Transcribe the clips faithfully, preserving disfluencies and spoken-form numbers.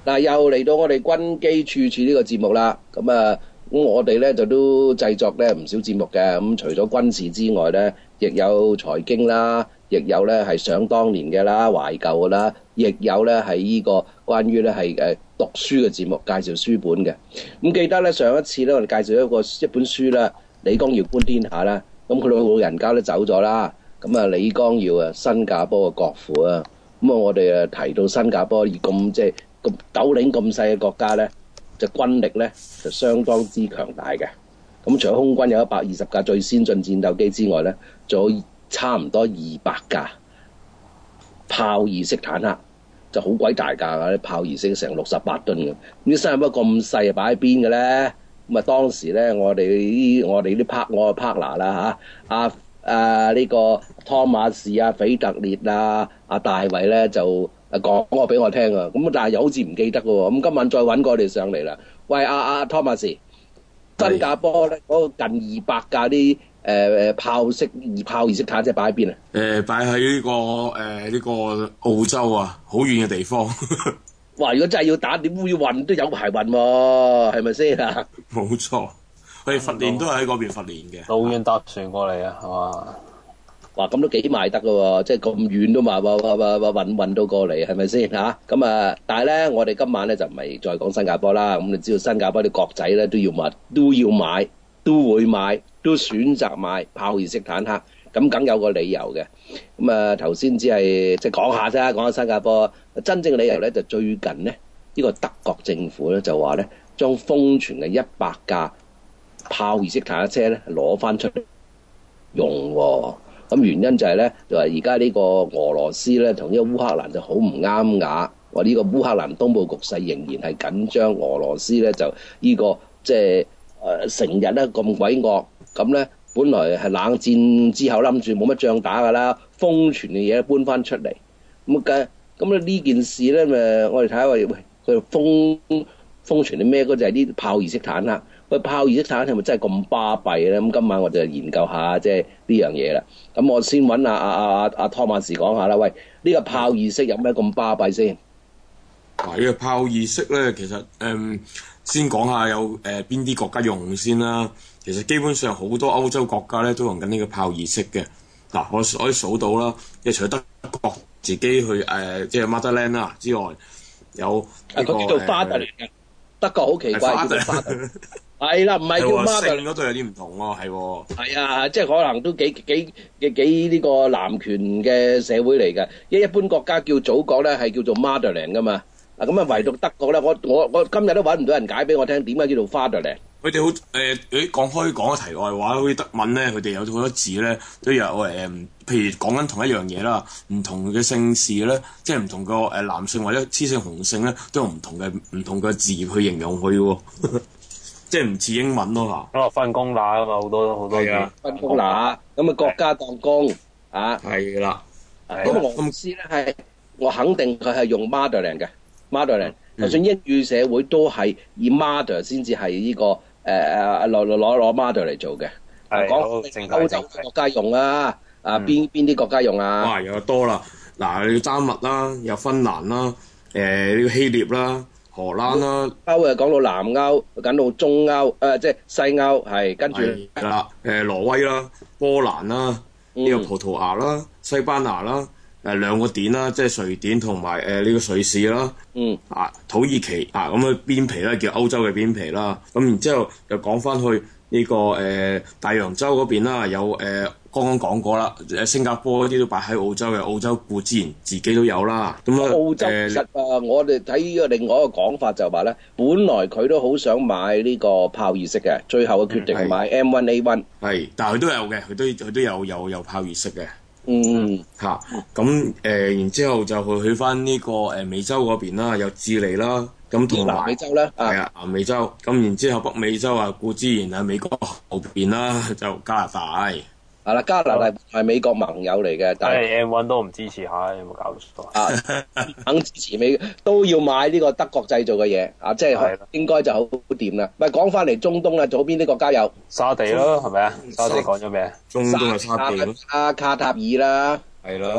嗱，又嚟到我哋軍機處處呢個節目啦。咁啊，咁我哋咧就都製作咧唔少節目嘅。咁除咗軍事之外咧，亦有財經啦，亦有咧係想當年嘅啦，懷舊嘅啦，亦有咧係呢個關於咧係誒讀書嘅節目，介紹書本嘅。咁記得咧上一次咧，我哋介紹一個一本書啦，李光耀觀天下啦。咁佢老人家都走咗啦。咁啊，李光耀啊，新加坡嘅國父啊。咁啊，我哋誒提到新加坡以咁即係咁斗領咁細嘅國家咧，就軍力咧就相當之強大嘅。咁除咗空軍有一百二十架最先進戰鬥機之外咧，仲有差唔多二百架豹二式坦克，就好鬼大架㗎，啲豹二式成六十八噸嘅。咁啲新加坡咁細啊，擺喺邊嘅咧？咁啊，當時咧，我哋啲我哋啲 part 我嘅 partner 啦嚇，阿啊呢個湯馬士啊、腓特烈啊、阿大衛咧就誒講過俾我聽啊。咁但係又好似唔記得嘅喎。咁今晚再揾過佢哋上嚟啦。喂，阿阿湯馬士，新加坡咧嗰個近二百架啲誒誒豹式二豹二式坦克擺喺邊啊？ 誒擺喺呢個誒呢個澳洲啊，好遠嘅地方。 哇！如果真係要打，點會運都有排運喎？係咪先啊？ 冇錯，佢哋訓練都係喺嗰邊訓練嘅。 老遠搭船過嚟啊，係嘛？ 哇！咁都幾賣得㗎喎，即係咁遠都嘛，話話話話運運到過嚟，係咪先嚇？咁啊，但係咧，我哋今晚咧就唔係再講新加坡啦。咁你知道新加坡啲國仔咧都要買，都要買，都會買，都選擇買豹二式坦克。咁梗有個理由嘅。咁啊，頭先只係即係講下啫，講下新加坡。真正嘅理由咧，就最近咧，呢、呢個德國政府咧就話咧，將封存嘅一百架豹二式坦克車咧攞翻出嚟用喎。咁原因就係咧，就話而家呢個俄羅斯咧同呢個烏克蘭就好唔啱牙。話呢個烏克蘭東部局勢仍然係緊張，俄羅斯咧就呢、呢個即係誒成日咧咁鬼惡，咁咧。本來係冷戰之後諗住冇乜仗打㗎啦，封存嘅嘢搬翻出嚟，咁嘅咁咧呢件事咧咪我哋睇下喂，佢封封存啲咩？嗰就係啲豹二式坦克。喂，豹二式坦克係咪真係咁巴閉咧？咁今晚我就研究下即係呢樣嘢啦。咁我先揾阿阿阿阿湯馬士講下啦。喂，呢、這個豹二式有咩咁巴閉先？ 嗱，呢個豹二式咧，其實誒、嗯、先講下有誒邊啲國家用先啦。其實基本上好多歐洲國家咧都用緊呢個豹二式嘅。嗱，我可以數到啦，即係除咗德國自己去誒、呃、即係 Motherland 啦之外，有呢、這個佢叫做 Fatherland 嘅，德國好奇怪叫做 Fatherland。係啦，唔係叫 Motherland 嗰度有啲唔同喎，係喎。 係啊，即係可能都幾幾幾幾呢個男權嘅社會嚟嘅。一一般國家叫祖國咧係叫做 Motherland 噶嘛。啊咁啊，唯獨德國咧，我我我今日都揾唔到人解俾我聽，點解叫做 Fatherland？ 佢哋好誒誒講開講個題外話，好似德文咧，佢哋有好多字咧都有誒、呃，譬如講緊同一樣嘢啦，唔同嘅姓氏咧，即係唔同個誒男性或者雌性雄性咧，都有唔同嘅唔同嘅字去形容佢喎，即係唔似英文咯嚇。 咁啊分工乸啊嘛，好多好多字。 分工乸，咁啊國家當工啊。 係啦。 咁俄羅斯咧係，我肯定佢係用 Motherland 嘅 Motherland，就算英語社會都係以 Mother 先至係呢個誒誒攞攞攞攞 Mother 嚟做嘅。講歐洲國家用啊，啊邊邊啲國家用啊？ 哇，有多啦！嗱，有丹麥啦，有芬蘭啦，誒呢個希臘啦、荷蘭啦。 歐啊講到南歐，講到中歐，誒即係西歐，係跟住係啦，誒挪威啦、波蘭啦、呢個葡萄牙啦、西班牙啦。誒兩個典啦，即係瑞典同埋誒呢個瑞士啦， 嗯啊土耳其啊咁嘅邊皮咧叫歐洲嘅邊皮啦，咁然之後又講翻去呢、這個誒、呃、大洋洲嗰邊啦，有誒、呃、剛剛講過啦，誒新加坡嗰啲都擺喺澳洲嘅，澳洲固之然自己都有啦。咁啊澳洲其實啊，呃、我哋睇呢個另外一個講法就話咧，本來佢都好想買呢個豹二式嘅，最後嘅決定買 M 一 A 一。 係，但係佢都有嘅，佢都佢都有有有豹二式嘅。 嗯嚇，咁誒、呃，然之後就去去翻呢個誒美洲嗰邊啦，有智利啦，咁同埋南美洲咧， 係啊，南美洲，咁然之後北美洲啊，固之然喺美國後邊啦，就加拿大。 係啦，加拿大係美國盟友嚟嘅，但係 M 一 都唔支持下，有冇搞錯啊？肯支持美都要買呢個德國製造嘅嘢啊，即係應該就好掂啦。咪講翻嚟中東啦，左邊啲國家有沙地咯，係咪啊？沙地講咗咩？ 中東係沙地咯， 啊卡塔爾啦， 係啦，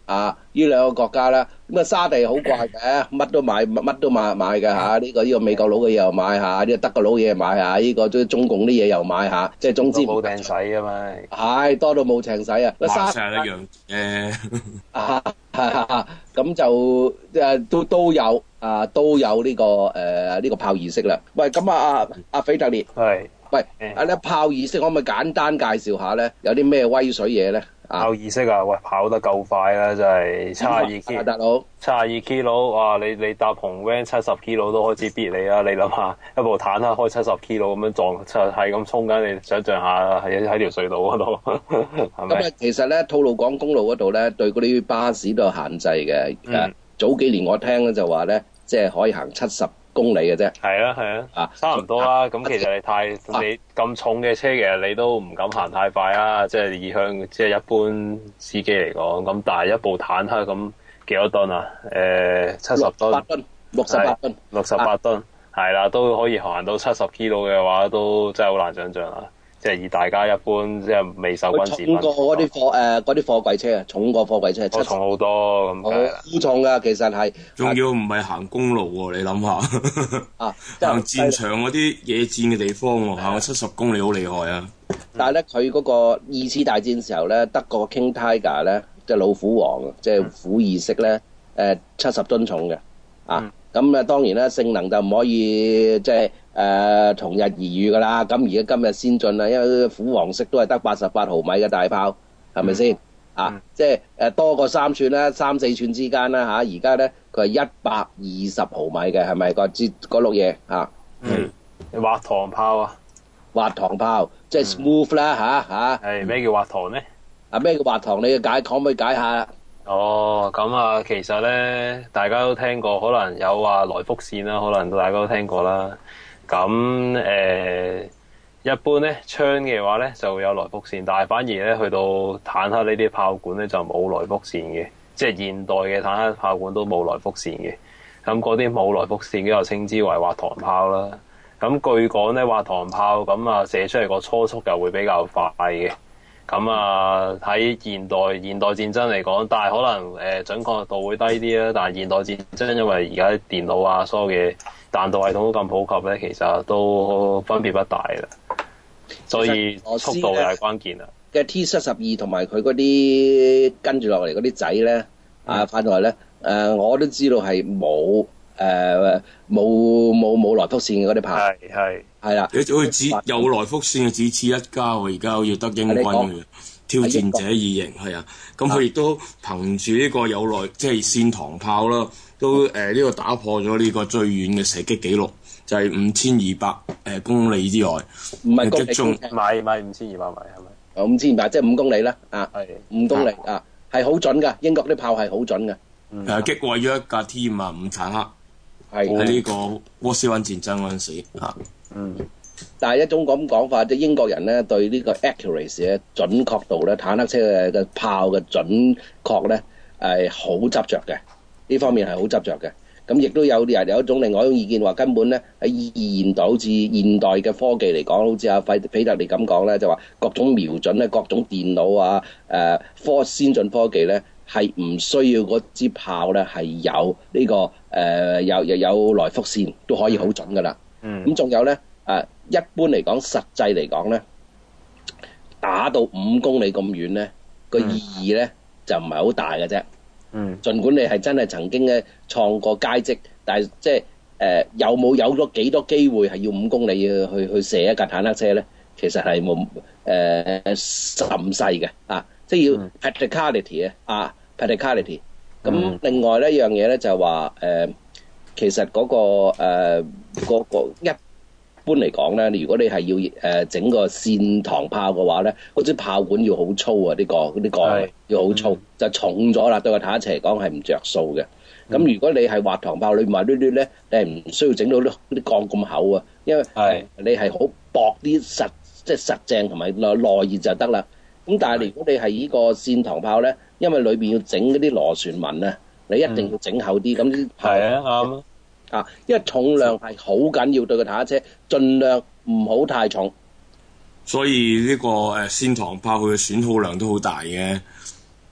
啊！呢兩個國家啦，咁啊沙地好怪嘅，乜都買乜都買買嘅嚇。呢個呢個美國佬嘅嘢又買下，呢個德國佬嘅嘢買下，呢個中中共啲嘢又買下，即係總之冇掟使啊嘛。 係多到冇情使啊！個沙成一樣誒啊，咁就誒都都有啊，都有呢個誒呢個炮儀式啦。喂，咁啊阿阿腓特烈， 係喂，啊咧炮儀式可唔可以簡單介紹下咧？有啲咩威水嘢咧？ 炮儀式啊，喂，跑得夠快啦，真係七十二 K， 大佬， 七十二 kilo，哇！你你搭紅 van 七十 kilo 都開始逼你啦，你諗下，一部坦克開七十 kilo 咁樣撞，就係咁衝緊，你想象下喺喺條隧道嗰度，係咪？ 咁啊，其實咧，吐露港公路嗰度咧，對嗰啲巴士都有限制嘅。誒、嗯，早幾年我聽咧就話咧，即係可以行七十公里嘅啫。 係啊，係啊，啊，差唔多啦。咁其實你太你咁重嘅車，其實你都唔敢行太快啊。即係以向即係一般司機嚟講，咁但係一部坦克咁幾多噸啊？誒，七十噸， 八噸，六十八噸， 六十八噸，係啦，都可以行到七十 kilo 嘅話，都真係好難想象啦。即係以大家一般即係未受軍事訓練， 重過嗰啲貨誒嗰啲貨櫃車啊，重過貨櫃車， 我重好多咁。 好重噶，其實係。 仲要唔係行公路喎？你諗下， 啊， 行戰場嗰啲野戰嘅地方喎，行到七十公里好厲害啊！ 但係咧，佢嗰個二次大戰時候咧，德國 King Tiger 咧，即係老虎王，即係虎二式咧，誒七十噸重嘅，啊，咁啊當然啦，性能就唔可以即係。誒、呃、同日而語㗎啦，咁而家今日先進啦，因為虎王式都係得八十八毫米嘅大炮，係咪先？啊，嗯、即係誒多過三寸啦，三四寸之間啦嚇。而家咧佢係一百二十毫米嘅，係咪個支嗰碌嘢嚇？ 嗯，滑膛炮啊， 滑膛炮即係 smooth 啦嚇嚇。 係咩叫滑膛咧？ 啊咩叫滑膛？你解可唔可以解下？ 哦，咁啊，其實咧大家都聽過，可能有話來福線啦，可能大家都聽過啦。咁誒、呃，一般咧槍嘅話咧就會有來福線，但係反而咧去到坦克呢啲炮管咧就冇來福線嘅，即係現代嘅坦克炮管都冇來福線嘅。咁嗰啲冇來福線嘅就稱之為滑膛炮啦。咁據講咧滑膛炮咁啊射出嚟個初速又會比較快嘅。咁啊喺現代現代戰爭嚟講，但係可能誒、呃、準確度會低啲啦。但係現代戰爭因為而家電腦啊所有嘅彈道系統都咁普及咧，其實都分別不大啦。所以速度又係關鍵啦。 嘅 T 七十二同埋佢嗰啲跟住落嚟嗰啲仔咧，嗯、啊，翻落嚟咧，誒，我都知道係冇誒冇冇冇來福線嘅嗰啲炮。係係係啦。 你好似只有來福線嘅只此一家喎，而家好似得英軍嘅挑戰者二型係啊。咁佢亦都憑住呢個有來即係線膛炮啦。都誒呢、呃這個打破咗呢個最遠嘅射擊紀錄，就係五千二百誒公里之外， 唔係擊中買買五千二百米係咪？ 五千二百即係五公里啦，啊， 係五公里啊，係好準㗎，英國啲炮係好準㗎，誒、 嗯啊、擊毀咗一架 T 五啊五坦克， 係喺呢個波斯灣戰爭嗰陣時嚇， 嗯，但係一種咁講法，即係英國人咧對呢個 accuracy 嘅準確度咧，坦克車嘅嘅炮嘅準確咧係好執着嘅。呢方面係好執着嘅，咁亦都有啲人有一種另外一種意見話，根本咧喺現代好似現代嘅科技嚟講，好似阿費腓特烈咁講咧，就話各種瞄準咧、各種電腦啊、誒科先進科技咧，係唔需要嗰支炮咧係有呢、這個誒、呃、有有有來福線都可以好準噶啦。嗯，咁仲有咧誒，一般嚟講，實際嚟講咧，打到五公里咁遠咧，個意義咧就唔係好大嘅啫。嗯，儘管你係真係曾經咧創過佳績，但係即係誒有冇有咗幾多機會係要五公里去去射一架坦克車咧？其實係冇誒甚細嘅啊，即係要 practicality 啊 practicality。咁另外呢一樣嘢咧就係話誒，其實嗰、嗰個誒、呃嗰個一般嚟講咧，如果你係要誒、呃、整個線膛炮嘅話咧，嗰支炮管要好粗啊！呢、呢個嗰啲鋼要好粗，就重咗啦。對個坦克車嚟講係唔着數嘅。咁、嗯、如果你係滑膛炮，你話攣攣咧，你係唔需要整到啲啲鋼咁厚啊，因為係你係好薄啲實，即係實淨同埋內內熱就得啦。咁但係如果你係呢個線膛炮咧，因為裏邊要整嗰啲螺旋紋啊，你一定要整厚啲。咁啲係啊啱啊。 啊，因為重量係好緊要，對個坦克車，盡量唔好太重。 所以呢、這個誒線膛炮佢嘅損耗量都好大嘅。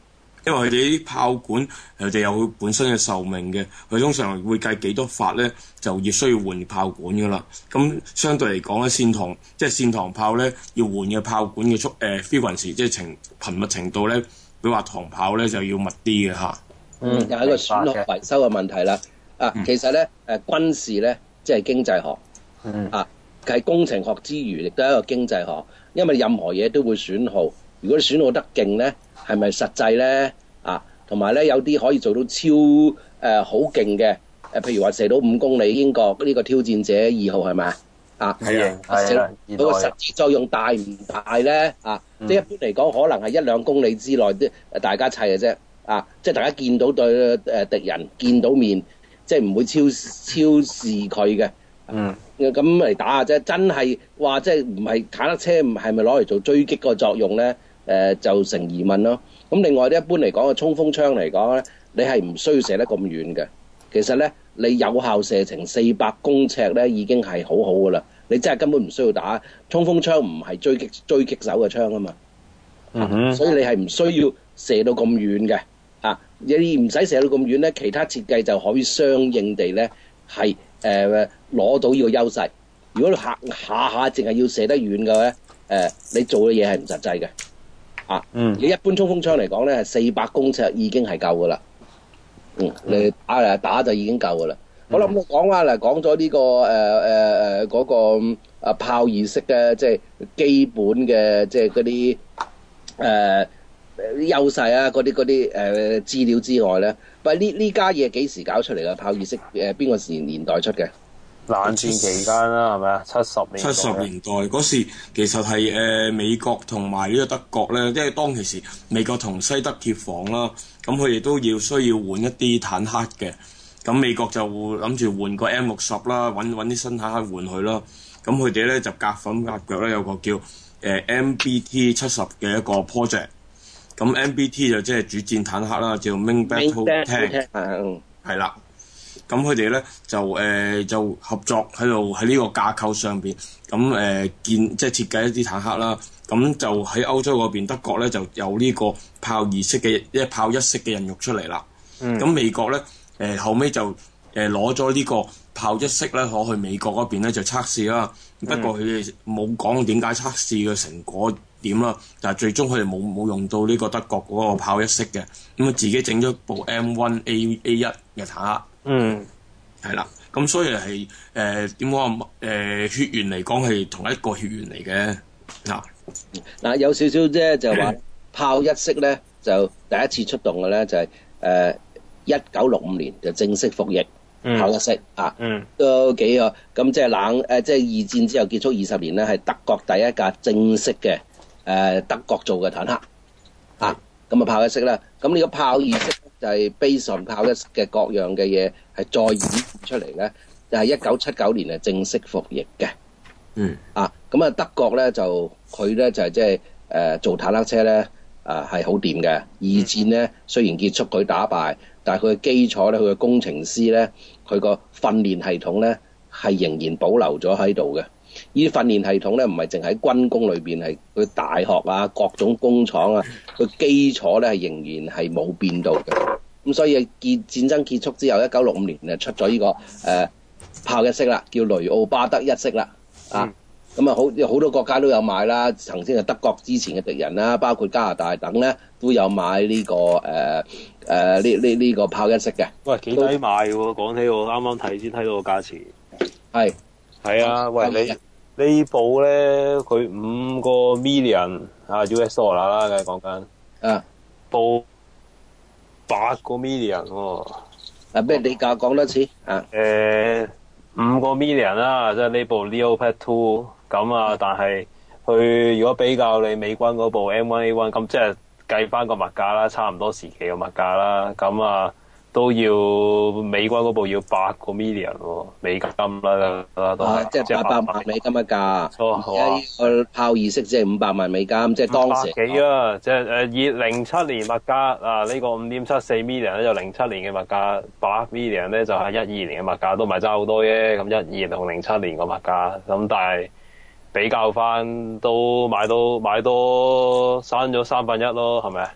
因為佢哋啲炮管佢哋有佢本身嘅壽命嘅，佢通常會計幾多發咧就要需要換炮管噶啦。咁相對嚟講咧，線膛即係線膛炮咧要換嘅炮管嘅速誒 frequency 即係程頻密程度咧，比話膛炮咧就要密啲嘅嚇。 嗯，又係一個損耗維修嘅問題啦。啊， 嗯、 其實咧誒軍事咧即係經濟學， 嗯啊係工程學之餘，亦都係一個經濟學，因為任何嘢都會損耗。如果你損耗得勁咧，係咪實際咧？啊，同埋咧有啲可以做到超誒好勁嘅誒，譬如話射到五公里，英國呢個挑戰者二號係咪啊？啊， 係啊，係啊， 嗰個實際作用大唔大咧？啊，嗯、即係一般嚟講，可能係一兩公里之內啲大家砌嘅啫。啊，即係大家見到對誒敵人見到面，即係唔會超超視佢嘅。 嗯。 咁嚟打下啫，真係話即係唔係坦克車唔係咪攞嚟做追擊個作用咧？誒、呃、就成疑問咯。咁另外咧，一般嚟講嘅衝鋒槍嚟講咧，你係唔需要射得咁遠嘅。其實咧，你有效射程四百公尺咧，已經係好好噶啦。你真係根本唔需要打衝鋒槍，唔係追擊追擊手嘅槍啊嘛。 嗯哼。 所以你係唔需要射到咁遠嘅。啊，你唔使射到咁遠咧，其他設計就可以相應地咧係誒攞到呢個優勢。如果你下下下淨係要射得遠嘅咧，誒、呃、你做嘅嘢係唔實際嘅。啊，嗯，你一般衝鋒槍嚟講咧，係四百公尺已經係夠噶啦。嗯，你打嚟打就已經夠噶啦。好啦，咁我講翻嚟講咗呢個誒誒誒嗰個啊炮二式嘅即係基本嘅即係嗰啲誒優勢啊，嗰啲嗰啲誒資料之外咧，喂呢呢家嘢幾時搞出嚟嘅炮二式？誒邊個時年代出嘅？ 冷戰期間啦，係咪啊？七十年代。七十年代嗰時其實係誒、呃、美國同埋呢個德國咧，因為當其時美國同西德協防啦，咁佢哋都要需要換一啲坦克嘅。咁美國就諗住換個 M 六十啦，揾揾啲新坦克換佢啦。咁佢哋咧就夾粉夾腳咧，有個叫誒、呃、M B T 七十嘅一個 project。咁 M B T 就即係主戰坦克啦，叫 Main Battle Tank，係啦。咁佢哋咧就誒、呃、就合作喺度喺呢個架構上邊，咁誒、呃、建即係設計一啲坦克啦。咁就喺歐洲嗰邊，德國咧就有呢個炮二式嘅一炮一式嘅人肉出嚟啦。咁、嗯、美國咧誒、呃、後尾就誒攞咗呢個炮一式咧攞去美國嗰邊咧就測試啦。不過佢哋冇講點解測試嘅成果點啦，但係最終佢哋冇冇用到呢個德國嗰個炮一式嘅，咁啊自己整咗部 M 一 A A 一嘅坦克。嗯，係啦，咁所以係誒點講誒血緣嚟講係同一個血緣嚟嘅嗱嗱有少少啫，就話炮一式咧就第一次出動嘅咧就係誒一九六五年就正式服役、嗯、炮一式啊，嗯都幾個咁即係冷誒即係二戰之後結束二十年咧係德國第一架正式嘅誒、呃、德國做嘅坦克啊，咁啊炮一式啦，咁呢個炮二式。就係 base on炮一式嘅各樣嘅嘢，係再演出嚟咧，就係一九七九年係正式服役嘅。嗯。啊，咁啊德國咧就佢咧就係即係誒做坦克車咧啊係好掂嘅。二戰咧雖然結束佢打敗，但係佢嘅基礎咧，佢嘅工程師咧，佢個訓練系統咧係仍然保留咗喺度嘅。呢啲訓練系統咧唔係淨喺軍工裏邊，係佢大學啊各種工廠啊，佢基礎咧係仍然係冇變到嘅。咁所以結戰爭結束之後，一九六五年就出咗呢、這個誒、呃、炮一式啦，叫雷奧巴德一式啦。啊，咁啊好好多國家都有買啦，曾經係德國之前嘅敵人啦，包括加拿大等咧都有買呢、這個誒誒呢呢呢個炮一式嘅。 喂，幾抵買喎！講起我啱啱睇先睇到個價錢。係係啊，喂你。呢部咧，佢五個 million 啊 U S dollar 啦，梗係講緊。啊，部八個 million 喎。 啊，咩你價講多次？啊， 誒五個 million 啦，即係呢部 Leopard two 咁啊，但係佢如果比較你美軍嗰部 M 一 A 一，咁即係計翻個物價啦，差唔多時期嘅物價啦，咁啊。都要美軍嗰部要八個 million 喎，美金啦，都係即係八百萬美金一架。 錯，好啊。 個炮二式即係五百萬美金，即係當時幾啊？即係誒以零七年物價啊，呢個五點七四 million 咧就零七年嘅物價，八 million 咧就係一二年嘅物價，都唔係爭好多啫。咁一二同零七年個物價，咁但係比較翻都買到買多慳咗三分一咯，係咪？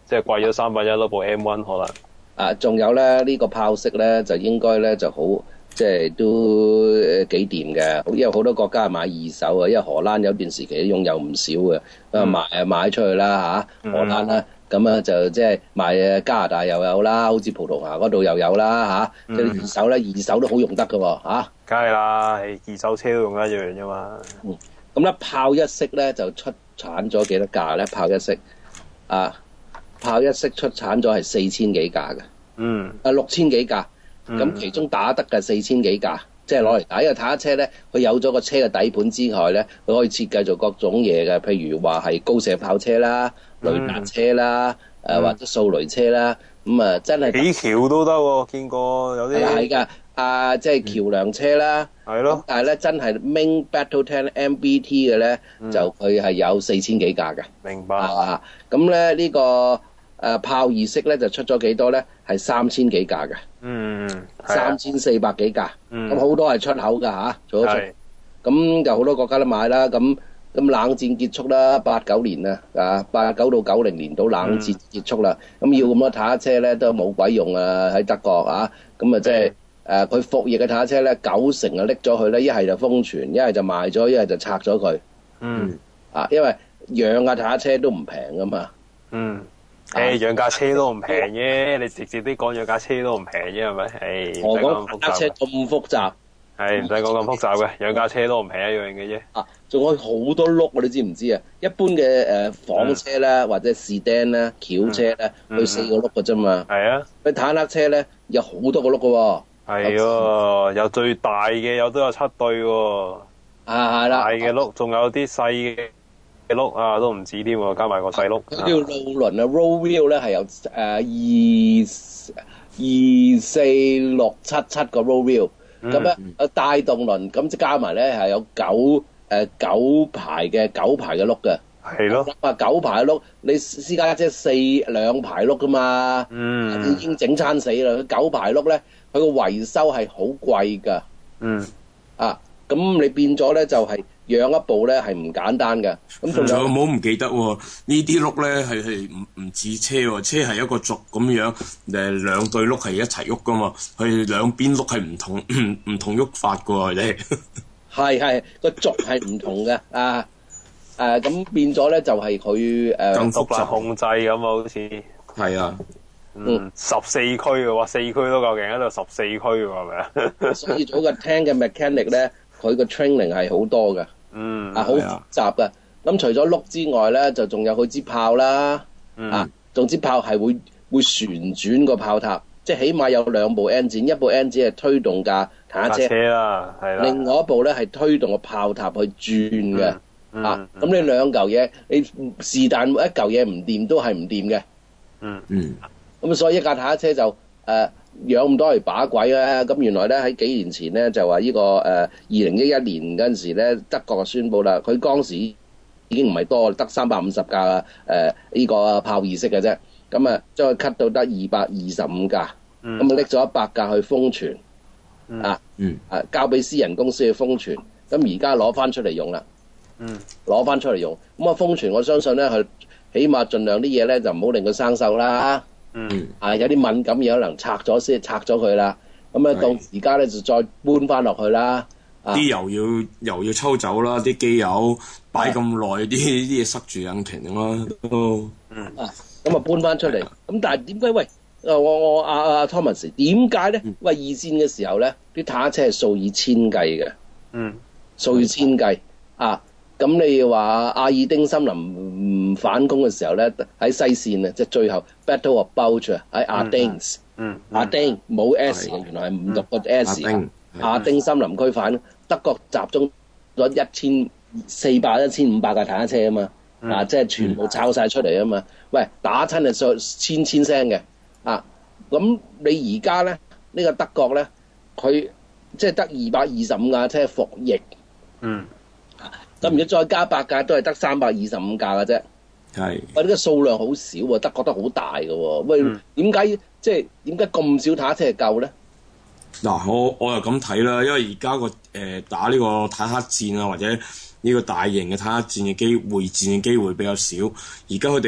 即係貴咗三分一咯，部 M 一 可能。 啊，仲有咧呢、呢個炮式咧就應該咧就好，即係都幾掂嘅，因為好多國家係買二手啊，因為荷蘭有段時期擁有唔少嘅，咁啊買誒買出去啦嚇，荷蘭啦，咁啊就即係賣加拿大又有啦，好似葡萄牙嗰度又有啦嚇，即係二手咧，二手都好用得嘅喎嚇。 梗係啦，二手車都用一樣啫嘛。 嗯，咁咧炮一式咧就出產咗幾多架咧？炮一式啊！炮一式出產咗係四千幾架嘅， 嗯， 啊六千幾架，咁、嗯、其中打得嘅四千幾架，即係攞嚟打。因為坦克車咧，佢有咗個車嘅底盤之外咧，佢可以設計做各種嘢嘅，譬如話係高射炮車啦、雷達車啦，誒、嗯呃、或者掃雷車啦，咁、嗯、啊真係起橋都得喎，見過有啲係㗎，啊即係橋梁車啦， 係咯、嗯， 但係咧真係 Main Battle Tank M B T 嘅咧，嗯、就佢係有四千幾架嘅。 明白啊，咁咧呢個。誒、呃、炮二式咧就出咗幾多咧？係三千幾架嘅， 嗯， 三千四百幾架，咁好、 嗯、 多係出口㗎嚇，做咗出，咁就好多國家都買啦。咁咁冷戰結束啦，八九年啦，啊八九到九零年到冷戰結束啦，咁、嗯、要咁多坦克車咧都冇鬼用啊！喺德國啊，咁啊即係誒佢服役嘅坦克車咧，九成啊拎咗去咧，一係就封存，一係就賣咗，一係就拆咗佢。嗯，啊，因為養嘅坦克車都唔平㗎嘛。嗯。 誒，養架車都唔平啫，你直接啲講養架車都唔平啫，係咪？誒， 我講坦克車咁複雜， 係唔使講咁複雜嘅，養架車都唔平一樣嘅啫。 啊，仲有好多轆，你知唔知啊？一般嘅誒、呃、房車咧，嗯、或者士丹咧、轎車咧，佢、嗯、四個轆嘅啫嘛。係啊，佢坦克車咧有好多個轆嘅喎。係喎，有最大嘅，有都有七對喎。 啊，係啦， 大嘅轆，仲有啲細嘅。轆啊都唔止添喎，加埋個細轆。 佢叫路輪啊 ，roll wheel 咧係有誒二二四六七七個 roll wheel，咁咧有帶動輪，咁即加埋咧係有九誒、呃、九排嘅九排嘅轆嘅。係咯。啊九排嘅轆，你私家車四兩排轆噶嘛？嗯。已經整餐死啦！佢九排轆咧，佢個維修係好貴㗎。嗯。啊，咁你變咗咧就係、是。養一部咧係唔簡單嘅，咁仲有唔好唔記得喎？呢啲轆咧係係唔唔似車喎，車係一個軸咁樣，誒兩對轆係一齊喐噶嘛，佢兩邊轆係唔同唔同喐法噶喎，你係係個軸係唔同嘅啊誒咁、啊、變咗咧就係佢誒更複雜控制咁啊，好似係啊， 嗯十四驅嘅喎，四驅都夠勁喺度，十四驅喎係咪啊？ 所以做個 tank 嘅 mechanic 咧，佢個 training 係好多嘅。嗯，啊，好複雜嘅。咁除咗轆之外咧，就仲有佢支炮啦。嗯、啊，仲支炮係會會旋轉個炮塔，即係起碼有兩部 engine，一部 engine 係推動架坦克車， 車啦，係啦。 另外一部咧係推動個炮塔去轉嘅。嗯、啊，咁、嗯、你兩嚿嘢，你是但一嚿嘢唔掂都係唔掂嘅。嗯嗯。咁所以一架坦克車就誒。呃養咁多嚟把鬼啦！咁原來咧喺幾年前咧就話呢、這個誒二零一一年嗰陣時咧，德國就宣布啦，佢當時已經唔係多，得三百五十架誒呢、呃這個炮二式嘅啫。咁啊將佢 cut 到得二百二十五架，咁啊拎咗一百架去封存，嗯、啊嗯啊交俾私人公司去封存。咁而家攞翻出嚟用啦，攞翻、嗯、出嚟用。咁啊封存，我相信咧佢起碼盡量啲嘢咧就唔好令佢生鏽啦。嗯，啊有啲敏感嘢可能拆咗先，拆咗佢啦。咁咧到而家咧就再搬翻落去啦。 啲油要油要抽走啦，啲機油擺咁耐，啲啲嘢塞住引擎啦都。嗯啊，咁啊搬翻出嚟。咁但係點解喂？我我阿阿 Thomas 點解咧？喂，二戰嘅時候咧，啲坦克車係數以千計嘅。嗯，數以千計啊！咁你話阿爾丁森林反攻嘅時候咧，喺西線啊，即係最後 Battle of Bulge 喺阿丁，嗯，阿丁冇 S 嘅，原來係唔讀個 S 嘅。阿丁森林區反德國集中咗一千四百、一千五百架坦克車啊嘛，啊，即係全部抄晒出嚟啊嘛。喂，打親係上千千聲嘅啊！咁你而家咧呢個德國咧，佢即係得二百二十五架車服役，嗯。咁如果再加八架，都係得三百二十五架嘅啫。係，喂，呢個數量好少喎，德國得好大嘅喎。喂，點解、嗯、即係點解咁少坦克車係夠咧？ 嗱，我我又咁睇啦，因為而家個誒打呢個坦克戰啊，或者呢個大型嘅坦克戰嘅機會戰嘅機會比較少。而家佢哋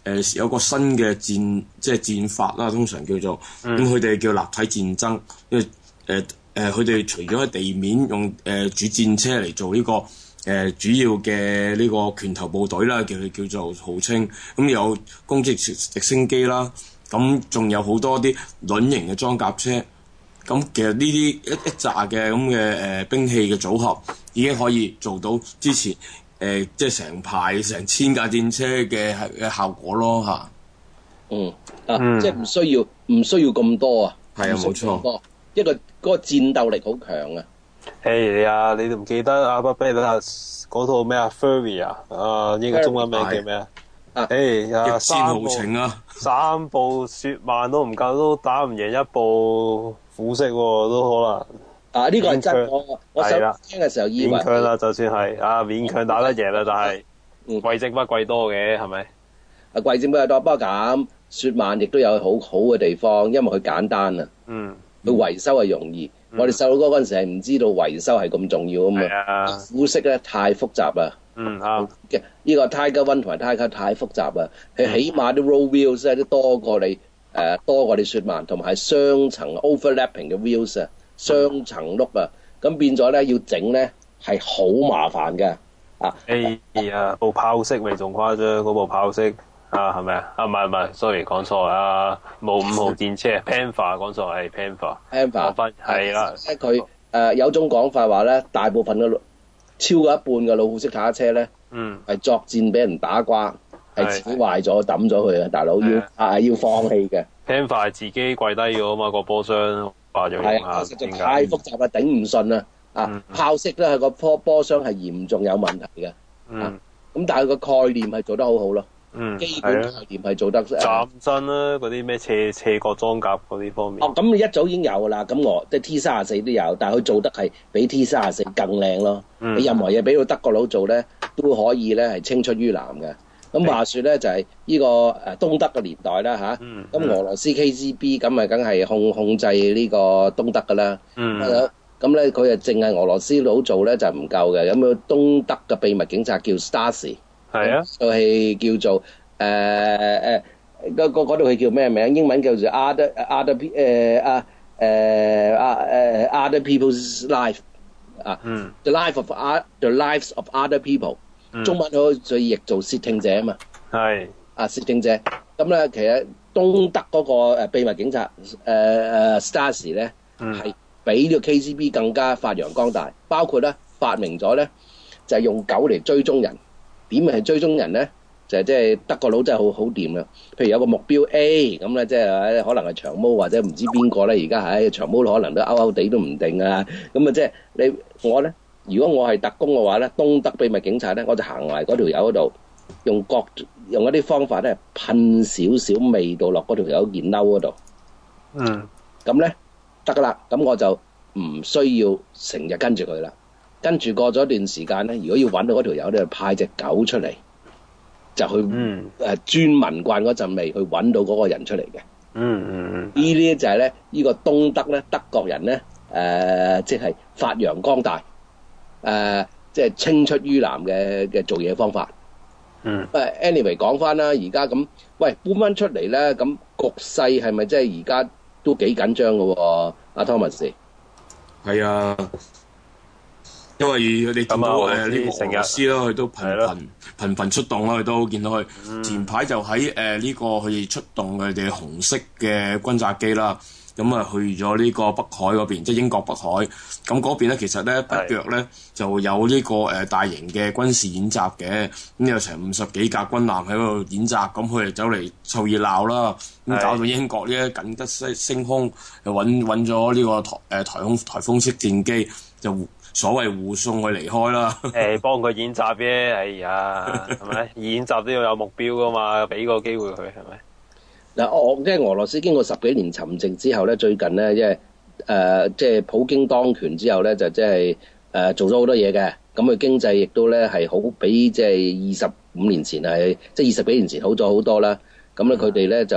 誒有個新嘅戰即係戰法啦，通常叫做咁佢哋叫立體戰爭，因為誒誒佢哋除咗喺地面用誒、呃、主戰車嚟做呢、這個誒、呃、主要嘅呢個拳頭部隊啦，叫佢叫做號稱，咁有攻擊直升機啦，咁仲有好多啲輪型嘅裝甲車，咁其實呢啲一一紮嘅咁嘅誒兵器嘅組合已經可以做到之前。誒、呃，即係成排成千架戰車嘅嘅效果咯嚇。 嗯，啊，嗯、即係唔需要唔需要咁多啊。 係啊，冇錯。 一個嗰、嗰個戰鬥力好強啊。 誒你啊，你唔記得啊？不俾你睇下嗰套咩啊 ？Fury 啊，啊，英文中文名叫咩啊？啊，誒啊， 三部啊， 三部雪曼都唔夠，都打唔贏一部虎式喎，都可能。 啊！呢、這個係真，我我首聽嘅時候以為勉強啦，就算係啊，勉強打得贏啦，但係貴精不貴多嘅，係咪？ 啊，貴精不貴多，不過咁雪曼亦都有好好嘅地方，因為佢簡單啊。 嗯。 佢維修係容易。嗯、我哋細佬哥嗰陣時係唔知道維修係咁重要啊嘛。係啊。虎式咧太複雜啦。 嗯啱。 嘅呢個 Tiger One 同埋 Tiger 太複雜啦，佢起碼啲 roll wheels 咧都多過你誒、呃、多過你雪曼，同埋係雙層 overlapping 嘅 wheels 啊。雙層轆啊，咁變咗咧要整咧係好麻煩嘅啊！ 哎呀，部炮式咪仲誇張，嗰部炮式啊係咪啊？啊唔係唔係 ，sorry 講錯啊，冇五號戰車 Panther 講錯係 Panther，Panther 係啦。 即係佢誒有種講法話咧，大部分嘅超過一半嘅老虎式坦克車咧，嗯，係作戰俾人打瓜，係自己壞咗抌咗佢啊！大佬要啊要放棄嘅。 Panther 係自己跪低咗啊嘛，個波箱。 係啊，實在太複雜啦，頂唔順啊！啊，炮式咧係個波波箱係嚴重有問題嘅。嗯。咁但係個概念係做得好好咯。嗯。基本概念係做得。 嶄新啦，嗰啲咩斜斜角裝甲嗰啲方面。 哦，咁你一早已經有㗎啦。咁我即係 T 三十四都有，但係佢做得係比 T 三十四更靚咯。嗯。你任何嘢俾到德國佬做咧，都可以咧係青出於藍嘅。咁話說咧就係呢個誒東德嘅年代啦嚇，咁、嗯嗯、俄羅斯 K G B 咁咪梗係控控制呢個東德噶啦，咁咧佢啊淨係俄羅斯佬做咧就唔夠嘅，咁佢東德嘅秘密警察叫 Stasi， 係啊，就係叫做誒誒嗰嗰度佢叫咩名？英文叫做 other other 誒啊誒啊誒 other people's life 啊、嗯、，the life of the lives of other people。嗯、中文可以再譯做竊聽者啊嘛，係啊竊聽者。咁咧其實東德嗰個誒秘密警察誒誒 Stasi 咧係比呢個 K G B 更加發揚光大，包括咧發明咗咧就係、是、用狗嚟追蹤人。點係追蹤人咧？就係即係德國佬真係好好掂啦。譬如有個目標 A 咁咧，即係可能係長毛或者唔知邊個咧，而家係長毛可能都勾勾地都唔定啊。咁啊即係你我咧。如果我係特工嘅話咧，東德秘密警察咧，我就行埋嗰條友嗰度，用各用一啲方法咧，噴少少味道落嗰條友件褸嗰度。嗯，咁咧得噶啦，咁我就唔需要成日跟住佢啦。跟住過咗一段時間咧，如果要揾到嗰條友咧，就派隻狗出嚟，就去誒、嗯呃、專聞慣嗰陣味，去揾到嗰個人出嚟嘅。嗯嗯嗯，呢啲就係咧，呢、這個東德咧，德國人咧，誒、呃，即係發揚光大。誒、呃，即係青出於藍嘅嘅做嘢方法。嗯。誒 anyway 講翻啦，而家咁，喂搬翻出嚟咧，咁局勢係咪即係而家都幾緊張嘅喎？阿 Thomas。係啊， 因為你見到誒呢個俄羅斯啦，佢都頻頻頻頻出動啦，佢都見到佢、嗯、前排就喺誒呢個佢哋出動佢哋紅色嘅轟炸機啦。咁啊，去咗呢個北海嗰邊，即係英國北海。咁嗰邊咧，其實咧北約咧就有呢個誒大型嘅軍事演習嘅。咁有成五十幾架軍艦喺嗰度演習，咁佢哋走嚟湊熱鬧啦。咁搞到英國呢緊急升升空，又揾揾咗呢個台誒颱風颱風式戰機，就所謂護送佢離開啦。 誒，幫佢演習啫，哎呀，係咪？演習都要有目標噶嘛，俾個機會佢係咪？ 嗱，我即係俄羅斯經過十幾年沉寂之後咧，最近咧，即係誒，即係普京當權之後咧，就即係誒做咗好多嘢嘅。咁佢經濟亦都咧係好比即係二十五年前係，即係二十幾年前好咗好多啦。咁咧佢哋咧就係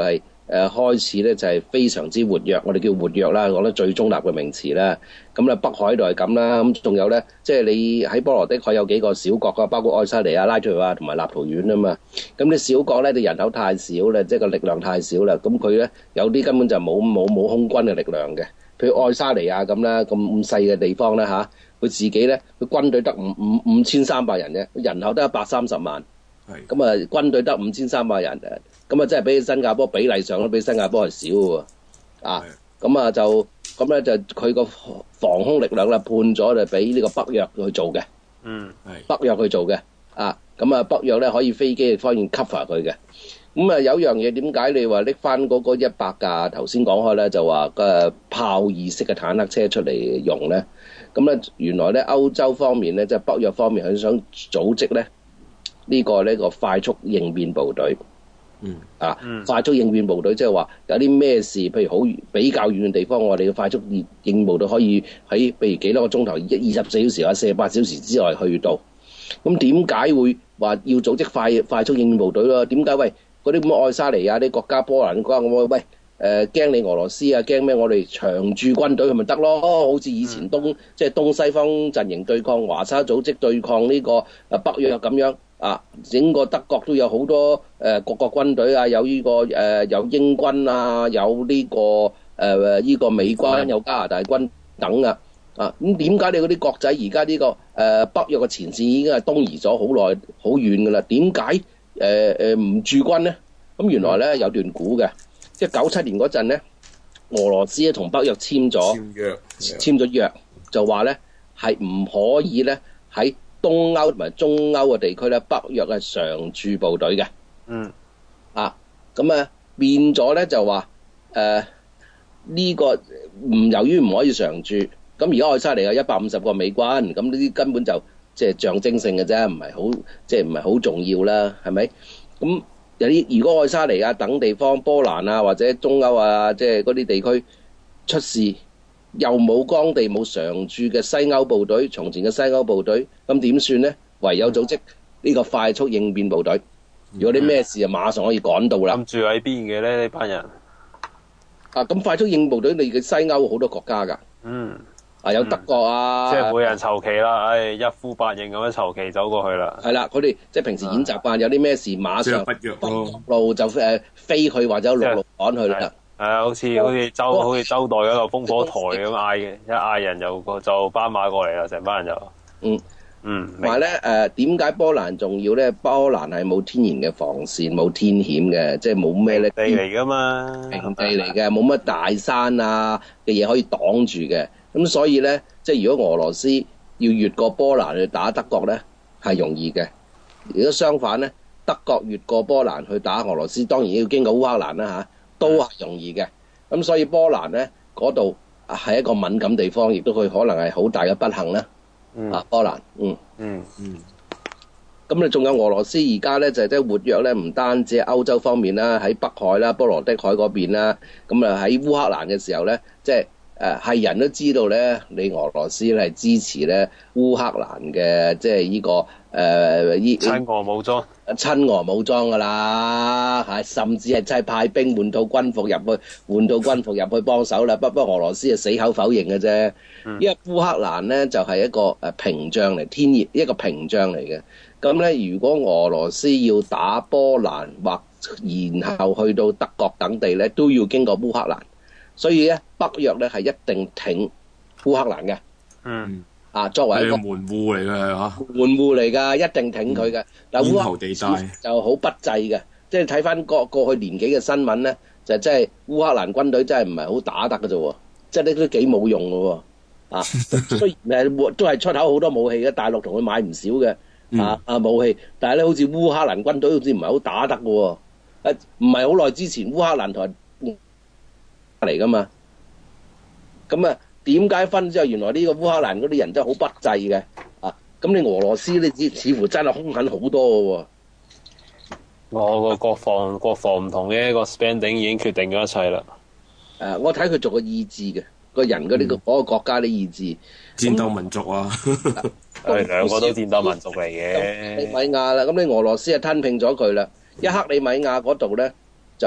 誒開始咧就係非常之活躍，我哋叫活躍啦，講得最中立嘅名詞啦。咁咧北海道係咁啦，咁仲有咧，即係你喺波羅的海有幾個小國啊，包括愛沙尼亞、拉脫維亞同埋立陶宛啊嘛。咁啲小國咧，你人口太少啦，即係個力量太少啦，咁佢咧有啲根本就冇冇冇空軍嘅力量嘅。譬如愛沙尼亞咁啦，咁咁細嘅地方咧嚇，佢自己咧佢軍隊得五五五千三百人啫，人口得一百三十萬。係咁啊，軍隊得五千三百人，咁啊，真係比新加坡比例上都比新加坡係少嘅喎。啊，咁啊就咁咧就佢個防空力量啦，判咗就俾呢個北約去做嘅。嗯，係北約去做嘅。啊，咁啊北約咧可以飛機方面 cover 佢嘅。咁啊有樣嘢點解你話拎翻嗰個一百架頭先講開咧，就話個炮二式嘅坦克車出嚟用咧？咁咧原來咧歐洲方面咧即係北約方面佢想組織咧。呢、這個呢、這個快速應變部隊，嗯啊，嗯快速應變部隊即係話有啲咩事，譬如好比較遠嘅地方，我哋嘅快速應應部隊可以喺譬如幾多個鐘頭，一二十四小時或者四十八小時之內去到。咁點解會話要組織快快速應變部隊咯？點解喂嗰啲咁嘅愛沙尼亞啲國家、波蘭國家咁喂誒驚你俄羅斯啊？驚咩？我哋長駐軍隊佢咪得咯？好似以前東、嗯、即係東西方陣營對抗華沙組織對抗呢個誒北約咁樣。啊！整個德國都有好多誒、呃、各國軍隊啊，有呢、這個誒、呃、有英軍啊，有呢、這個誒呢、這個美軍，有加拿大軍等啊！啊咁點解你嗰啲國仔而家呢個誒、呃、北約嘅前線已經係東移咗好耐好遠㗎啦？點解誒誒唔駐軍咧？咁原來咧有段估嘅，即係九七年嗰陣咧，俄羅斯咧同北約簽咗簽約，簽咗約就話咧係唔可以咧喺東歐同埋中歐嘅地區咧，北約係常駐部隊嘅。嗯。啊，咁啊變咗咧就話誒呢個唔由於唔可以常駐，咁而家愛沙尼亞有一百五十個美軍，咁呢啲根本就即係象徵性嘅啫，唔係好即係唔係好重要啦，係咪？咁有啲如果愛沙尼亞等地方、波蘭啊或者中歐啊，即係嗰啲地區出事。又冇當地冇常駐嘅西歐部隊，從前嘅西歐部隊，咁點算咧？唯有組織呢個快速應變部隊。如果啲咩事啊，馬上可以趕到啦。咁住喺邊嘅咧？呢班人啊，咁快速應變部隊，你嘅西歐好多國家㗎。嗯。啊，有德國啊。 嗯、即係每人籌旗啦，唉、哎，一呼百應咁樣籌旗走過去啦。 係啦，佢哋即係平時演習慣，有啲咩事馬上北路就誒飛去或者陸路趕去啦。 係啊，好似好似周好似周代嗰個烽火台咁嗌嘅，一嗌人就個就班馬過嚟啦，成班人就嗯嗯。同埋咧誒，點解波蘭重要咧？波蘭係冇天然嘅防線，冇天險嘅，即係冇咩咧。地嚟噶嘛， 平地嚟嘅，冇乜大山啊嘅嘢可以擋住嘅。咁所以咧，即係如果俄羅斯要越過波蘭去打德國咧，係容易嘅。如果相反咧，德國越過波蘭去打俄羅斯，當然要經過烏克蘭啦嚇。都係容易嘅，咁所以波蘭咧嗰度係一個敏感地方，亦都佢可能係好大嘅不幸啦。嗯、啊，波蘭，嗯嗯嗯。咁你仲有俄羅斯而家咧就係即係活躍咧，唔單止係歐洲方面啦，喺北海啦、波羅的海嗰邊啦，咁啊喺烏克蘭嘅時候咧，即係誒係人都知道咧，你俄羅斯咧係支持咧烏克蘭嘅，即係呢個誒依親俄武裝。 親俄武裝噶啦，係甚至係真係派兵換套軍服入去，換套軍服入去幫手啦。不過俄羅斯係死口否認嘅啫，因為烏克蘭咧就係一個誒屏障嚟，天然一個屏障嚟嘅。咁咧，如果俄羅斯要打波蘭或然後去到德國等地咧，都要經過烏克蘭，所以咧北約咧係一定挺烏克蘭嘅。嗯。啊，作為一個門戶嚟嘅嚇， 門戶嚟㗎，一定挺佢嘅。但烏克蘭就好不濟嘅，即係睇翻過過去年幾嘅新聞咧，就即係烏克蘭軍隊真係唔係好打得嘅啫喎，即係呢都幾冇用嘅喎。啊，雖然誒都係出口好多武器嘅，大陸同佢買唔少嘅啊啊武器，但係咧好似烏克蘭軍隊好似唔係好打得嘅喎。誒唔係好耐之前烏克蘭同嚟㗎嘛，咁啊。點解分之後，原來呢個烏克蘭嗰啲人真係好不濟嘅啊！咁你俄羅斯你似乎真係兇狠好多嘅喎。 我個國防國防唔同嘅一個 spending 已經決定咗一切啦。 誒、啊，我睇佢做個意志嘅個人嗰啲個嗰個國家啲意志。 戰鬥民族啊！ 佢哋兩個都戰鬥民族嚟嘅。 克里米亞啦，咁你俄羅斯就吞併咗佢啦。一克里米亞嗰度咧就係、是、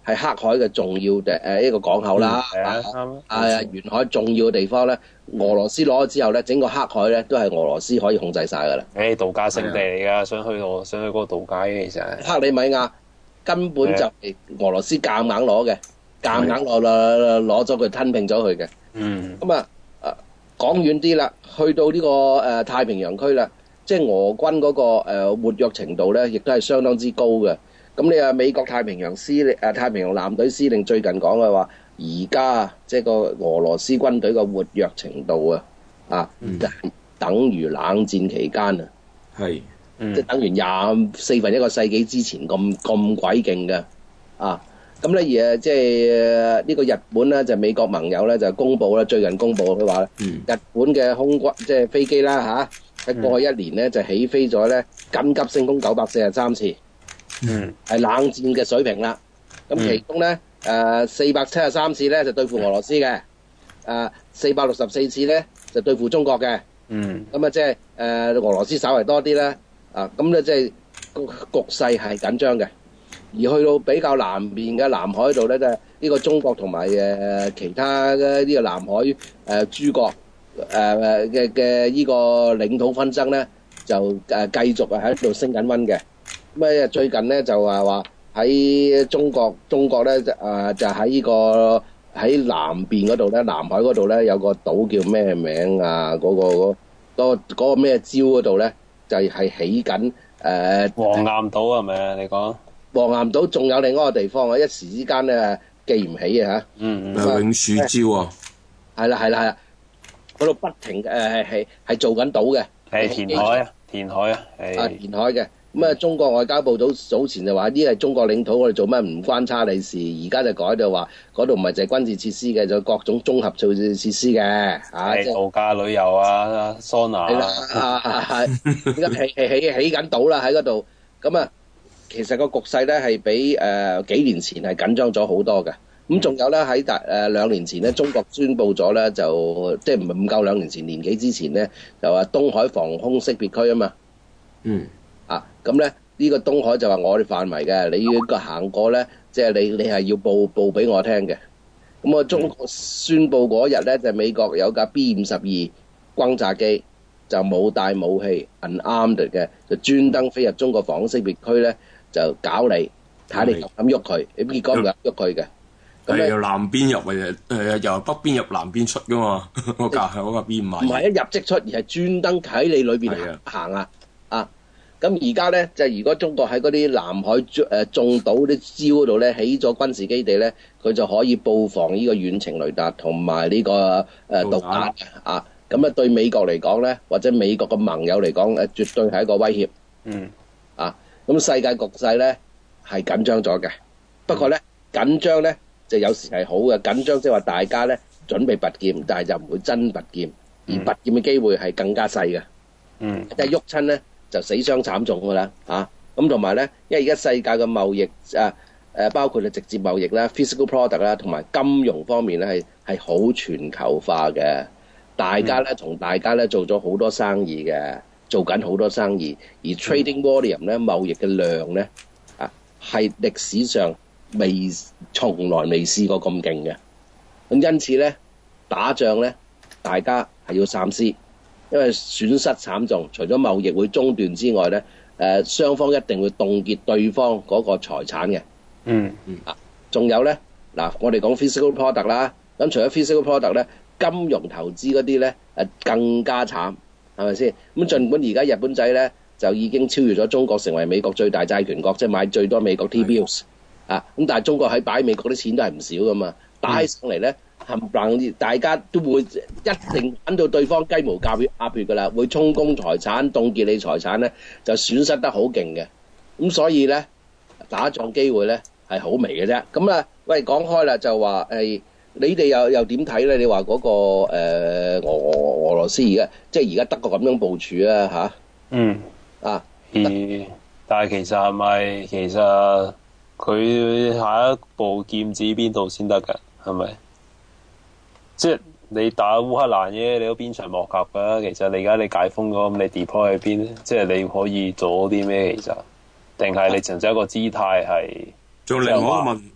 係黑海嘅重要嘅誒一個港口啦， 係啊，啱啊啊沿海重要嘅地方咧，俄羅斯攞咗之後咧，整個黑海咧都係俄羅斯可以控制晒㗎啦。 誒度假勝地嚟㗎，想去我想去嗰個度假嘅其實係。 克里米亞根本就係俄羅斯夾硬攞嘅，夾硬攞攞攞咗佢吞併咗佢嘅。 嗯。 咁啊誒講遠啲啦，去到呢個誒太平洋區啦，即係俄軍嗰個誒活躍程度咧，亦都係相當之高嘅。咁你話美國太平洋司令誒太平洋艦隊司令最近講嘅話，而家即係個俄羅斯軍隊嘅活躍程度啊，啊，就係等於冷戰期間啊， 係， 即係等於廿四分一個世紀之前咁咁鬼勁嘅啊！咁咧而誒即係呢個日本咧就美國盟友咧就公佈咧最近公佈佢話咧， 嗯日本嘅空軍即係飛機啦嚇，喺過去一年咧就起飛咗咧緊急升空九百四十三次。 嗯， 係冷戰嘅水平啦。咁其中咧，誒四百七十三次咧就對付俄羅斯嘅，誒四百六十四次咧就對付中國嘅。 嗯， 咁啊，即係誒俄羅斯稍為多啲啦。啊，咁咧即係局局勢係緊張嘅。而去到比較南邊嘅南海度咧，就係呢個中國同埋誒其他嘅呢個南海誒諸國誒誒嘅嘅呢個領土紛爭咧，就誒繼續啊喺度升緊溫嘅。咁啊最近咧就話話喺中國中國咧誒就喺呢個喺南邊嗰度咧，南海嗰度咧有個島叫咩名啊？嗰個嗰嗰個嗰個咩礁嗰度咧就係起緊誒黃岩島係咪啊？你講黃岩島仲有另外一個地方啊，一時之間咧記唔起啊嚇。 嗯誒永暑礁啊， 係啦係啦係啦，嗰度不停誒係係係做緊島嘅， 係填海啊，填海啊， 啊係填海嘅。咁啊，中國外交部早早前就話呢係中國領土，我哋做乜唔關差你事？而家就改到話嗰度唔係淨係軍事設施嘅，就各種綜合措施設施嘅，啊，即係係度假旅遊啊，桑拿係啦啊， 啊係而家起起起起緊島啦喺嗰度。咁啊，其實個局勢咧係比誒幾年前係緊張咗好多嘅。咁仲有咧喺大誒兩年前咧，中國宣布咗咧就即係唔係唔夠兩年前年幾之前咧，就話東海防空識別區啊嘛。 嗯。 啊，咁咧呢個東海就話我哋範圍嘅，你要個行過咧，即係你你係要報報俾我聽嘅。咁我中國宣布嗰日咧，就美國有架 B 五十二轟炸機，就冇帶武器 unarmed 嘅，就專登飛入中國防空識別區咧，就搞你，睇你敢唔敢喐佢。咁結果唔敢喐佢嘅。咁咧係由南邊入嚟誒，由北邊入南邊出噶嘛？嗰架係嗰架 B 五十二。 唔係一入即出，而係專登喺你裏邊係啊行啊啊！咁而家咧就係如果中國喺嗰啲南海誒眾島啲礁嗰度咧起咗軍事基地咧，佢就可以布防呢個遠程雷達同埋呢個誒導彈啊！咁啊對美國嚟講咧，或者美國嘅盟友嚟講誒，絕對係一個威脅。 嗯啊！咁世界局勢咧係緊張咗嘅，不過咧緊張咧就有時係好嘅，緊張即係話大家咧準備拔劍，但係就唔會真拔劍，而拔劍嘅機會係更加細嘅。 嗯， 一喐親咧就死傷慘重㗎啦，啊！咁同埋咧，因為而家世界嘅貿易啊誒，包括係直接貿易啦、physical product 啦，同埋金融方面咧係係好全球化嘅，大家咧同大家咧做咗好多生意嘅，做緊好多生意，而 trading volume 咧貿易嘅量咧啊係歷史上未從來未試過咁勁嘅，咁因此咧打仗咧大家係要三思。因為損失慘重，除咗貿易會中斷之外咧，誒、呃、雙方一定會凍結對方嗰個財產嘅。 嗯嗯啊，仲有咧嗱，我哋講 physical product 啦，咁除咗 physical product 咧，金融投資嗰啲咧誒更加慘，係咪先？咁儘管而家日本仔咧就已經超越咗中國，成為美國最大債權國，即係買最多美國 T-bills 啊，咁但係中國喺擺美國啲錢都係唔少噶嘛，打起上嚟咧。冚唪唥，大家都會一定揾到對方雞毛鴿血鴨血㗎啦，會充公財產、凍結你財產咧，就損失得好勁嘅。咁所以咧，打仗機會咧係好微嘅啫。咁啊，喂，講開啦，就話誒，你哋又又點睇咧？你話嗰個誒俄俄俄羅斯而家即係而家德國咁樣部署啊嚇？ 嗯啊， 而但係其實係咪其實佢下一步劍指邊度先得㗎？係咪？即係你打烏克蘭啫，你都鞭長莫及噶。其實你而家你解封咗，咁你 deploy 去邊？即係你可以做啲咩？其實定係你純粹一個姿態係。 仲有另外一個問，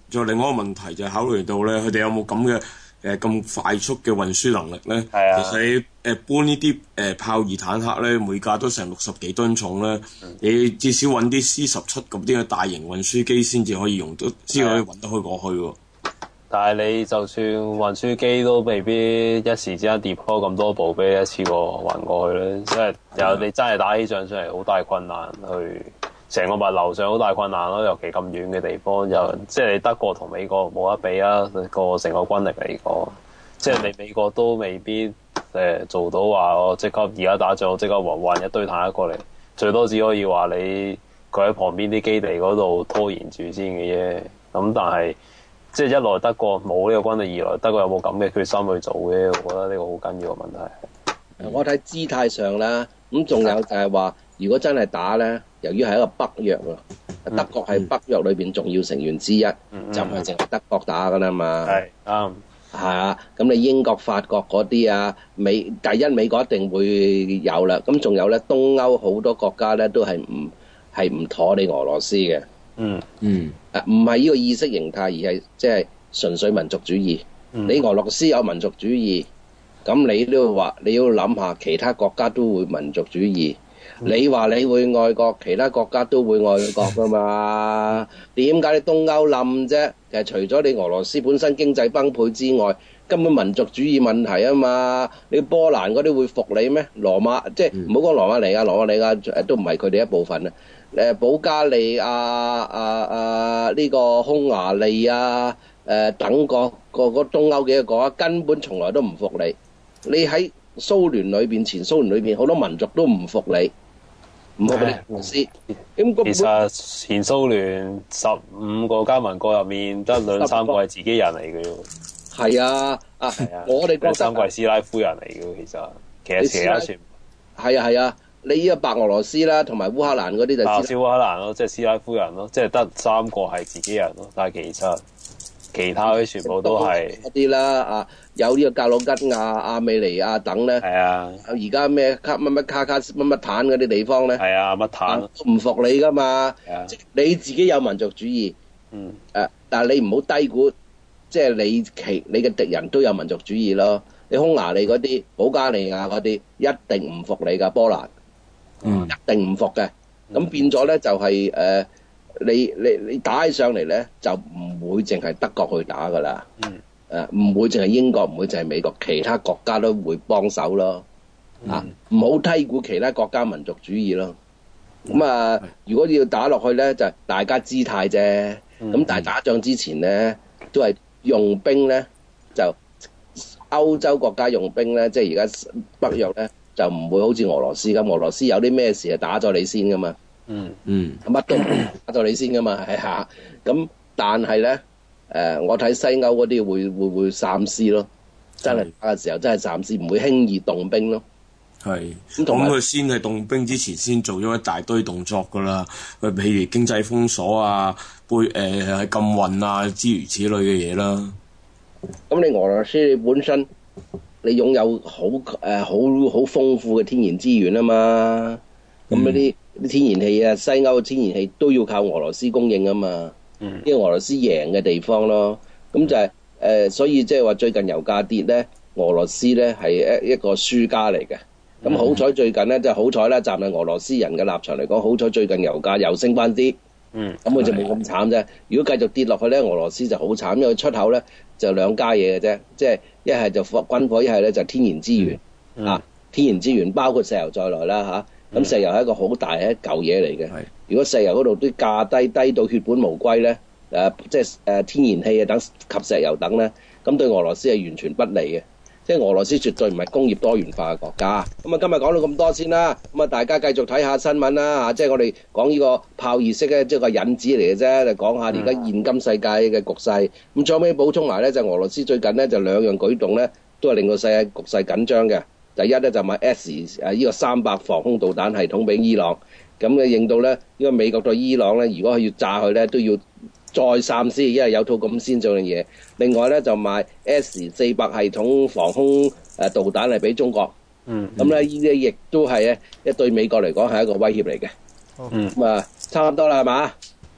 仲有另外一個問題就係考慮到咧，佢哋有冇咁嘅誒咁快速嘅運輸能力咧？ 係啊。 其實你誒、呃、搬呢啲誒豹二坦克咧，每架都成六十幾噸重咧，嗯、你至少揾啲 C 十七咁啲嘅大型運輸機先至可以用到，先可以運得開過去喎。 但係你就算運輸機都未必一時之間 deploy 咁多部俾你一次過運過去咧，即係有你真係打起仗上嚟好大困難，去成個物流上好大困難咯。尤其咁遠嘅地方，又即係你德國同美國冇得比啊，個成個軍力嚟講，即係你美國都未必誒、呃、做到話我即刻而家打仗即刻運運一堆坦克過嚟，最多只可以話你佢喺旁邊啲基地嗰度拖延住先嘅啫。咁但係即係一來德國冇呢個軍力，二來德國有冇咁嘅決心去做嘅？我覺得呢個好緊要嘅問題。 嗯、我睇姿態上啦，咁仲有就係話，如果真係打咧，由於係一個北約啊，嗯、德國係北約裏邊重要成員之一，嗯、就唔係淨係德國打噶啦嘛。係啱，係啊，咁你英國、法國嗰啲啊，美第一美國一定會有啦。咁仲有咧，東歐好多國家咧都係唔係唔妥你俄羅斯嘅。嗯嗯，誒唔係呢個意識形態，而係即係純粹民族主義。嗯、你俄羅斯有民族主義，咁你都要話你要諗下，其他國家都會民族主義。嗯、你話你會愛國，其他國家都會愛國噶嘛？點解你東歐冧啫？其實除咗你俄羅斯本身經濟崩潰之外，根本民族主義問題啊嘛。你波蘭嗰啲會服你咩？羅馬即係唔好講羅馬尼亞，羅馬尼亞誒都唔係佢哋一部分啊。誒保加利亞啊啊呢、這個匈牙利啊誒、呃、等個個個東歐嘅國家根本從來都唔服你。你喺蘇聯裏邊，前蘇聯裏邊好多民族都唔服你，唔服你俄羅斯。咁其實前蘇聯十五個加盟國入面得兩三個係自己人嚟嘅喎。 係啊啊！啊我哋覺得三個係斯拉夫人嚟嘅，其實其實其他全係啊係啊。你依個白俄羅斯啦，同埋烏克蘭嗰啲就少烏克蘭咯，即係斯拉夫人咯，即係得三個係自己人咯。但係其實其他嗰啲全部都係一啲啦啊，有呢個格魯吉亞、亞美尼亞等咧。係啊，而家咩卡乜乜卡卡乜乜坦嗰啲地方咧？ 係啊，乜坦都唔服你噶嘛？係啊，你自己有民族主義，嗯誒、啊，但係你唔好低估，即係你其你嘅敵人都有民族主義咯。你匈牙利嗰啲、保加利亞嗰啲一定唔服你噶，波蘭。嗯，一定唔服嘅，咁變咗咧就係、是、誒、呃，你你你打起上嚟咧就唔會淨係德國去打噶啦，嗯，誒唔、呃、會淨係英國，唔會淨係美國，其他國家都會幫手咯，嗯、啊，唔好低估其他國家民族主義咯，咁啊，嗯、如果要打落去咧就大家姿態啫，咁、嗯、但係打仗之前咧都係用兵咧就歐洲國家用兵咧，即係而家北約咧。就唔會好似俄羅斯咁，俄羅斯有啲咩事啊打咗你先噶嘛，嗯嗯，乜都打咗你先噶嘛，係嚇。咁但係咧，誒、呃、我睇西歐嗰啲會會會三思咯，真係打嘅時候真係三思，唔會輕易動兵咯。係， 咁佢先係動兵之前先做咗一大堆動作噶啦，佢譬如經濟封鎖啊、背誒、呃、禁運啊諸如此類嘅嘢啦。 咁你俄羅斯你本身？你擁有好誒好好豐富嘅天然資源啊嘛，咁嗰啲啲天然氣啊，西歐嘅天然氣都要靠俄羅斯供應啊嘛，嗯、因為俄羅斯贏嘅地方咯，咁就係、是、誒、呃，所以即係話最近油價跌咧，俄羅斯咧係一一個輸家嚟嘅。咁、嗯、好彩最近咧，即係好彩啦，站喺俄羅斯人嘅立場嚟講，好彩最近油價又升翻啲，咁佢、嗯、就冇咁慘啫。的如果繼續跌落去咧，俄羅斯就好慘，因為出口咧就兩家嘢嘅啫，即係。一係就軍火，一係咧就天然資源、嗯、啊！天然資源包括石油在內啦嚇，咁、啊嗯、石油係一個好大嘅一嚿嘢嚟嘅。是如果石油嗰度啲價低低到血本無歸咧，誒、啊、即係誒、啊、天然氣啊等及石油等咧，咁對俄羅斯係完全不利嘅。即係俄羅斯絕對唔係工業多元化嘅國家。咁啊，今日講到咁多先啦。咁啊，大家繼續睇下新聞啦嚇。即係我哋講呢個豹二式咧，即係個引子嚟嘅啫，就講下而家現今世界嘅局勢。咁最後尾補充埋咧，就俄羅斯最近咧就兩樣舉動咧，都係令到世界局勢緊張嘅。第一咧就買 S 誒呢個三百防空導彈系統俾伊朗，咁嘅認到咧，呢個美國對伊朗咧，如果佢要炸佢咧，都要再三思，因為有套咁先進嘅嘢。另外咧就賣 S 四百系統防空誒導彈嚟俾中國，嗯，咁咧呢啲亦都係咧一對美國嚟講係一個威脅嚟嘅，嗯，咁啊差唔多啦係嘛？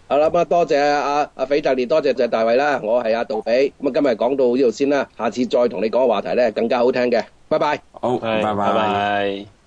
好啦，咁啊多謝阿阿斐特烈，多謝謝大衛啦，我係阿杜比，咁啊今日講到呢度先啦，下次再同你講個話題咧更加好聽嘅，拜拜。 好， 係拜拜。 拜拜。